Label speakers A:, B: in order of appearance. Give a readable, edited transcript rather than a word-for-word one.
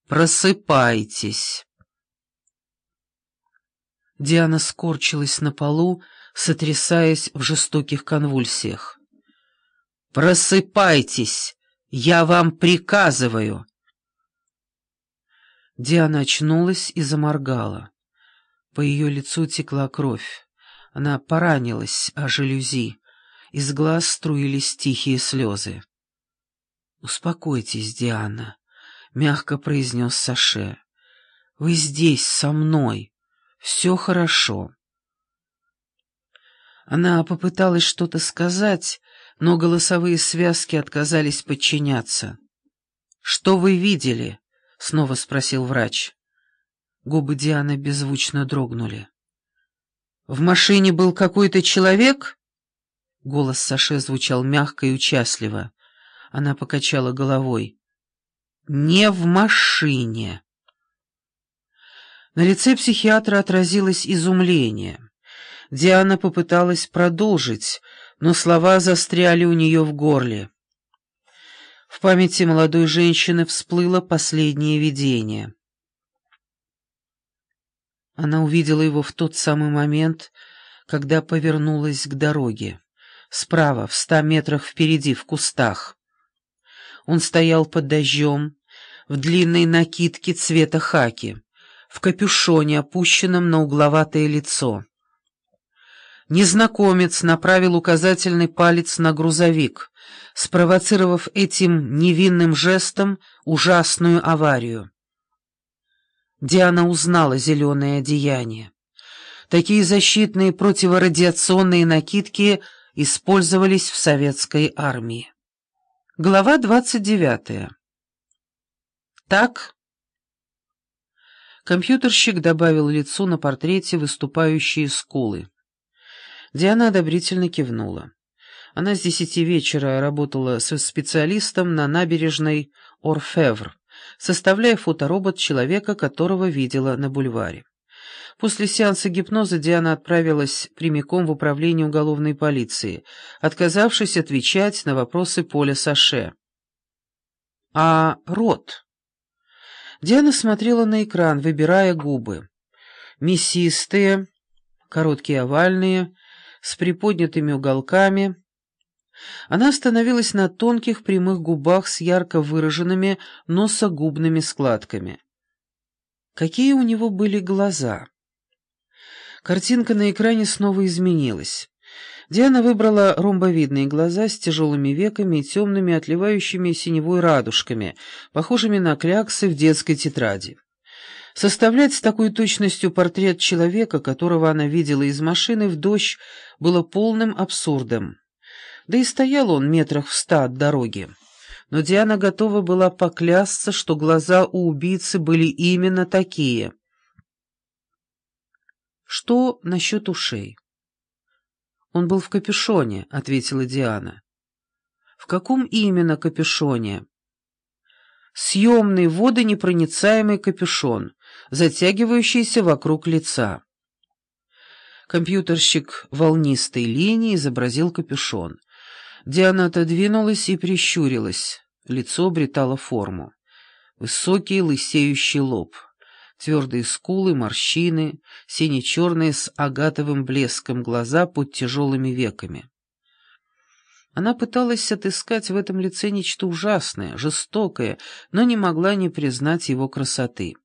A: Просыпайтесь!» Диана скорчилась на полу, сотрясаясь в жестоких конвульсиях. «Просыпайтесь! Я вам приказываю!» Диана очнулась и заморгала. По ее лицу текла кровь. Она поранилась о жалюзи. Из глаз струились тихие слезы. «Успокойтесь, Диана», — мягко произнес Саше. «Вы здесь, со мной. Все хорошо». Она попыталась что-то сказать, но голосовые связки отказались подчиняться. «Что вы видели?» — снова спросил врач. Губы Дианы беззвучно дрогнули. «В машине был какой-то человек?» Голос Саше звучал мягко и участливо. Она покачала головой. «Не в машине». На лице психиатра отразилось изумление. Диана попыталась продолжить, но слова застряли у нее в горле. В памяти молодой женщины всплыло последнее видение. Она увидела его в тот самый момент, когда повернулась к дороге. Справа, в 100 метрах впереди, в кустах. Он стоял под дождем, в длинной накидке цвета хаки, в капюшоне, опущенном на угловатое лицо. Незнакомец направил указательный палец на грузовик, спровоцировав этим невинным жестом ужасную аварию. Диана узнала зеленое одеяние. Такие защитные противорадиационные накидки использовались в советской армии. Глава 29. Так. Компьютерщик добавил лицу на портрете выступающие скулы. Диана одобрительно кивнула. Она с 10 вечера работала со специалистом на набережной Орфевр, составляя фоторобот человека, которого видела на бульваре. После сеанса гипноза Диана отправилась прямиком в управление уголовной полиции, отказавшись отвечать на вопросы Поля Саше. «А рот?» Диана смотрела на экран, выбирая губы. Мясистые, короткие овальные, с приподнятыми уголками. Она остановилась на тонких прямых губах с ярко выраженными носогубными складками. Какие у него были глаза! Картинка на экране снова изменилась. Диана выбрала ромбовидные глаза с тяжелыми веками и темными, отливающими синевой радужками, похожими на кляксы в детской тетради. Составлять с такой точностью портрет человека, которого она видела из машины в дождь, было полным абсурдом. Да и стоял он метрах в 100 от дороги. Но Диана готова была поклясться, что глаза у убийцы были именно такие. «Что насчет ушей?» «Он был в капюшоне», — ответила Диана. «В каком именно капюшоне?» «Съемный водонепроницаемый капюшон, затягивающийся вокруг лица». Компьютерщик волнистой линии изобразил капюшон. Диана отодвинулась и прищурилась. Лицо обретало форму. Высокий лысеющий лоб, твердые скулы, морщины, сине-черные с агатовым блеском глаза под тяжелыми веками. Она пыталась отыскать в этом лице нечто ужасное, жестокое, но не могла не признать его красоты.